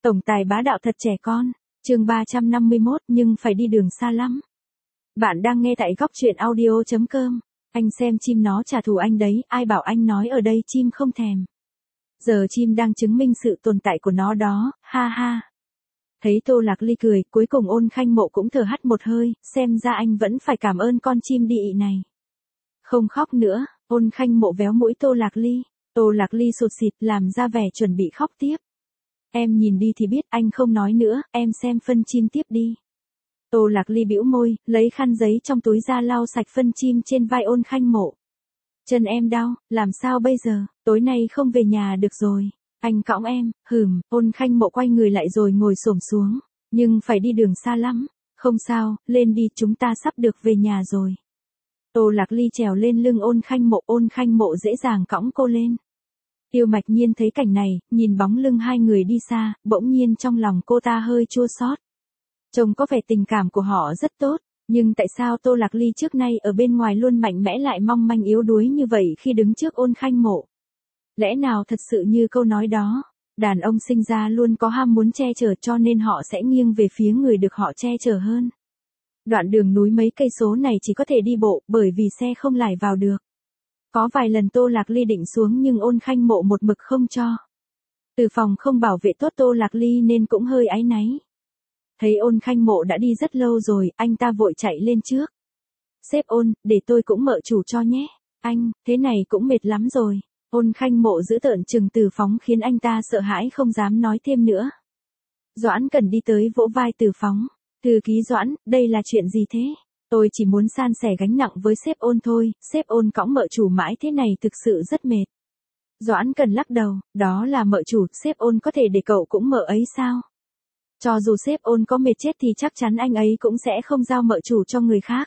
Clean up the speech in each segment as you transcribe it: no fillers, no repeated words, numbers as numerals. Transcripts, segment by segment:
Tổng tài bá đạo thật trẻ con. Chương 351, nhưng phải đi đường xa lắm. Bạn đang nghe tại góc truyện audio.com. Anh xem chim nó trả thù anh đấy, ai bảo anh nói ở đây chim không thèm. Giờ chim đang chứng minh sự tồn tại của nó đó, ha ha. Thấy Tô Lạc Ly cười, cuối cùng Ôn Khanh Mộ cũng thở hắt một hơi, xem ra anh vẫn phải cảm ơn con chim đi ị này. Không khóc nữa, Ôn Khanh Mộ véo mũi Tô Lạc Ly. Tô Lạc Ly sụt sịt làm ra vẻ chuẩn bị khóc tiếp. Em nhìn đi thì biết, anh không nói nữa, em xem phân chim tiếp đi. Tô Lạc Ly bĩu môi, lấy khăn giấy trong túi ra lau sạch phân chim trên vai Ôn Khanh Mộ. Chân em đau, làm sao bây giờ, tối nay không về nhà được rồi. Anh cõng em, Ôn Khanh Mộ quay người lại rồi ngồi xổm xuống. Nhưng phải đi đường xa lắm. Không sao, lên đi, chúng ta sắp được về nhà rồi. Tô Lạc Ly trèo lên lưng Ôn Khanh Mộ dễ dàng cõng cô lên. Tiêu Mạch Nhiên thấy cảnh này, nhìn bóng lưng hai người đi xa, bỗng nhiên trong lòng cô ta hơi chua xót. Trông có vẻ tình cảm của họ rất tốt, nhưng tại sao Tô Lạc Ly trước nay ở bên ngoài luôn mạnh mẽ lại mong manh yếu đuối như vậy khi đứng trước Ôn Khanh Mộ? Lẽ nào thật sự như câu nói đó, đàn ông sinh ra luôn có ham muốn che chở cho nên họ sẽ nghiêng về phía người được họ che chở hơn. Đoạn đường núi mấy cây số này chỉ có thể đi bộ bởi vì xe không lải vào được. Có vài lần Tô Lạc Ly định xuống nhưng Ôn Khanh Mộ một mực không cho. Từ phòng không bảo vệ tốt Tô Lạc Ly nên cũng hơi áy náy. Thấy Ôn Khanh Mộ đã đi rất lâu rồi, anh ta vội chạy lên trước. Sếp Ôn, để tôi cũng mợ chủ cho nhé. Anh, thế này cũng mệt lắm rồi. Ôn Khanh Mộ giữ tợn trừng Từ Phóng khiến anh ta sợ hãi không dám nói thêm nữa. Doãn Cần đi tới vỗ vai Từ Phóng. Thư ký Doãn, đây là chuyện gì thế? Tôi chỉ muốn san sẻ gánh nặng với sếp Ôn thôi, sếp Ôn cõng mợ chủ mãi thế này thực sự rất mệt. Doãn Cần lắc đầu, đó là mợ chủ, sếp Ôn có thể để cậu cũng mợ ấy sao? Cho dù sếp Ôn có mệt chết thì chắc chắn anh ấy cũng sẽ không giao mợ chủ cho người khác.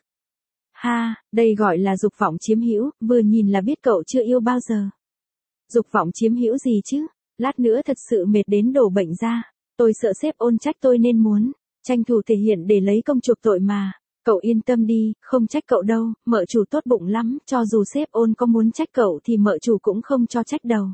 Ha, đây gọi là dục vọng chiếm hữu, vừa nhìn là biết cậu chưa yêu bao giờ. Dục vọng chiếm hữu gì chứ? Lát nữa thật sự mệt đến đổ bệnh ra. Tôi sợ sếp Ôn trách tôi nên muốn tranh thủ thể hiện để lấy công chuộc tội mà. Cậu yên tâm đi, không trách cậu đâu, mợ chủ tốt bụng lắm, cho dù sếp Ôn có muốn trách cậu thì mợ chủ cũng không cho trách đâu.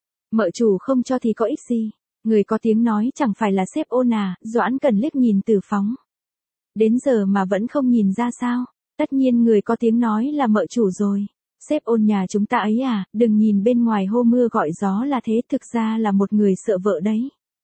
Mợ chủ không cho thì có ích gì, người có tiếng nói chẳng phải là sếp Ôn à? Doãn Cần liếc nhìn Từ Phóng. Đến giờ mà vẫn không nhìn ra sao? Tất nhiên người có tiếng nói là mợ chủ rồi. Sếp Ôn nhà chúng ta ấy à, đừng nhìn bên ngoài hô mưa gọi gió là thế, thực ra là một người sợ vợ đấy.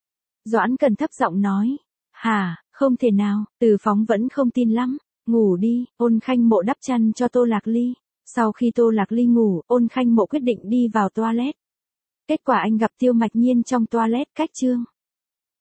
Doãn Cần thấp giọng nói. Hả, không thể nào, Từ Phóng vẫn không tin lắm. Ngủ đi, Ôn Khanh Mộ đắp chăn cho Tô Lạc Ly. Sau khi Tô Lạc Ly ngủ, Ôn Khanh Mộ quyết định đi vào toilet. Kết quả anh gặp Tiêu Mạch Nhiên trong toilet cách chương.